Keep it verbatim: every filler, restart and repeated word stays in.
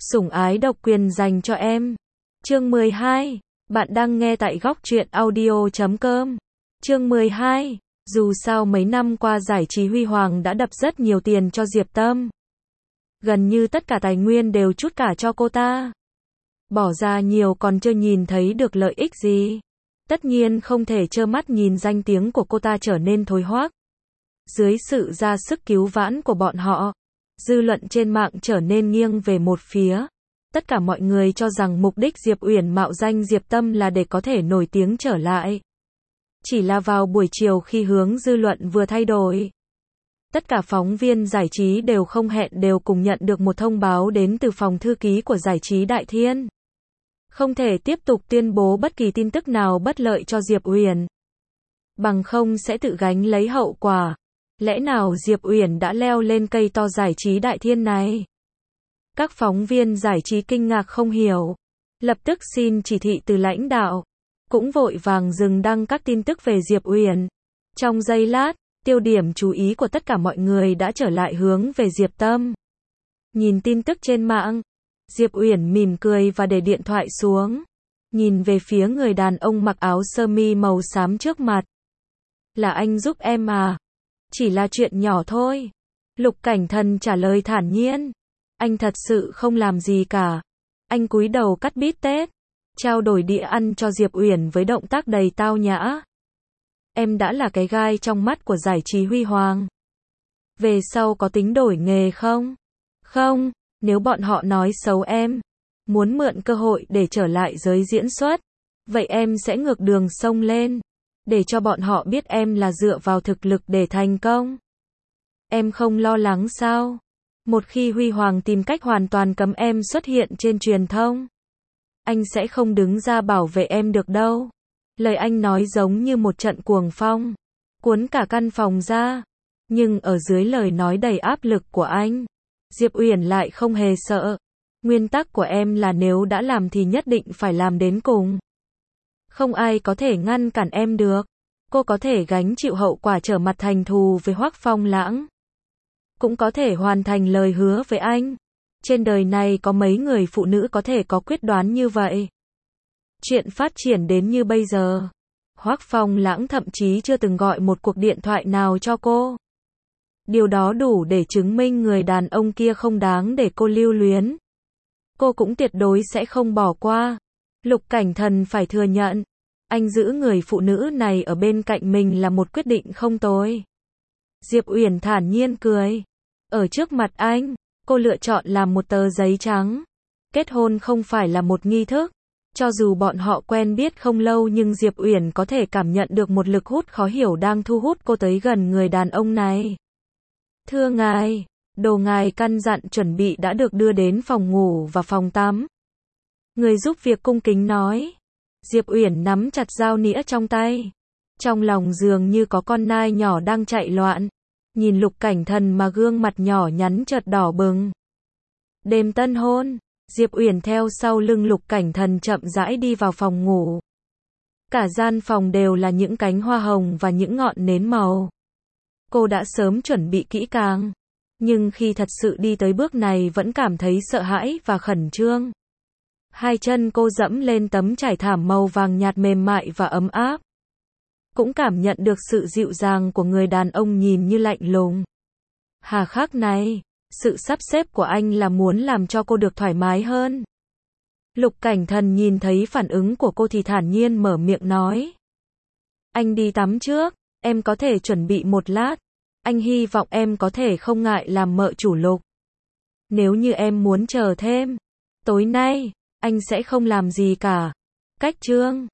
Sủng ái độc quyền dành cho em. Chương mười hai. Bạn đang nghe tại góc truyện audio chấm com. Chương mười hai. Dù sao mấy năm qua giải trí huy hoàng đã đập rất nhiều tiền cho Diệp Tâm. Gần như tất cả tài nguyên đều trút cả cho cô ta. Bỏ ra nhiều còn chưa nhìn thấy được lợi ích gì. Tất nhiên không thể trơ mắt nhìn danh tiếng của cô ta trở nên thối hoác. Dưới sự ra sức cứu vãn của bọn họ, dư luận trên mạng trở nên nghiêng về một phía. Tất cả mọi người cho rằng mục đích Diệp Uyển mạo danh Diệp Tâm là để có thể nổi tiếng trở lại. Chỉ là vào buổi chiều khi hướng dư luận vừa thay đổi, tất cả phóng viên giải trí đều không hẹn đều cùng nhận được một thông báo đến từ phòng thư ký của giải trí Đại Thiên. Không thể tiếp tục tuyên bố bất kỳ tin tức nào bất lợi cho Diệp Uyển, bằng không sẽ tự gánh lấy hậu quả. Lẽ nào Diệp Uyển đã leo lên cây to giải trí Đại Thiên này? Các phóng viên giải trí kinh ngạc không hiểu, lập tức xin chỉ thị từ lãnh đạo, cũng vội vàng dừng đăng các tin tức về Diệp Uyển. Trong giây lát, tiêu điểm chú ý của tất cả mọi người đã trở lại hướng về Diệp Tâm. Nhìn tin tức trên mạng, Diệp Uyển mỉm cười và để điện thoại xuống, nhìn về phía người đàn ông mặc áo sơ mi màu xám trước mặt. Là anh giúp em à? Chỉ là chuyện nhỏ thôi. Lục Cảnh Thần trả lời thản nhiên. Anh thật sự không làm gì cả. Anh cúi đầu cắt bít tết, trao đổi đĩa ăn cho Diệp Uyển với động tác đầy tao nhã. Em đã là cái gai trong mắt của giải trí huy hoàng. Về sau có tính đổi nghề không? Không, nếu bọn họ nói xấu em, muốn mượn cơ hội để trở lại giới diễn xuất, vậy em sẽ ngược đường sông lên, để cho bọn họ biết em là dựa vào thực lực để thành công. Em không lo lắng sao? Một khi Huy Hoàng tìm cách hoàn toàn cấm em xuất hiện trên truyền thông, anh sẽ không đứng ra bảo vệ em được đâu. Lời anh nói giống như một trận cuồng phong, cuốn cả căn phòng ra. Nhưng ở dưới lời nói đầy áp lực của anh, Diệp Uyển lại không hề sợ. Nguyên tắc của em là nếu đã làm thì nhất định phải làm đến cùng. Không ai có thể ngăn cản em được. Cô có thể gánh chịu hậu quả trở mặt thành thù với Hoắc Phong Lãng, cũng có thể hoàn thành lời hứa với anh. Trên đời này có mấy người phụ nữ có thể có quyết đoán như vậy. Chuyện phát triển đến như bây giờ, Hoắc Phong Lãng thậm chí chưa từng gọi một cuộc điện thoại nào cho cô. Điều đó đủ để chứng minh người đàn ông kia không đáng để cô lưu luyến. Cô cũng tuyệt đối sẽ không bỏ qua. Lục Cảnh Thần phải thừa nhận, anh giữ người phụ nữ này ở bên cạnh mình là một quyết định không tồi. Diệp Uyển thản nhiên cười. Ở trước mặt anh, cô lựa chọn làm một tờ giấy trắng. Kết hôn không phải là một nghi thức. Cho dù bọn họ quen biết không lâu nhưng Diệp Uyển có thể cảm nhận được một lực hút khó hiểu đang thu hút cô tới gần người đàn ông này. Thưa ngài, đồ ngài căn dặn chuẩn bị đã được đưa đến phòng ngủ và phòng tắm. Người giúp việc cung kính nói. Diệp Uyển nắm chặt dao nĩa trong tay. Trong lòng dường như có con nai nhỏ đang chạy loạn. Nhìn Lục Cảnh Thần mà gương mặt nhỏ nhắn chợt đỏ bừng. Đêm tân hôn, Diệp Uyển theo sau lưng Lục Cảnh Thần chậm rãi đi vào phòng ngủ. Cả gian phòng đều là những cánh hoa hồng và những ngọn nến màu. Cô đã sớm chuẩn bị kỹ càng, nhưng khi thật sự đi tới bước này vẫn cảm thấy sợ hãi và khẩn trương. Hai chân cô dẫm lên tấm trải thảm màu vàng nhạt mềm mại và ấm áp. Cũng cảm nhận được sự dịu dàng của người đàn ông nhìn như lạnh lùng. Hà khắc này, sự sắp xếp của anh là muốn làm cho cô được thoải mái hơn. Lục Cảnh Thần nhìn thấy phản ứng của cô thì thản nhiên mở miệng nói. Anh đi tắm trước, em có thể chuẩn bị một lát. Anh hy vọng em có thể không ngại làm mợ chủ Lục. Nếu như em muốn chờ thêm, tối nay, anh sẽ không làm gì cả. Cách chương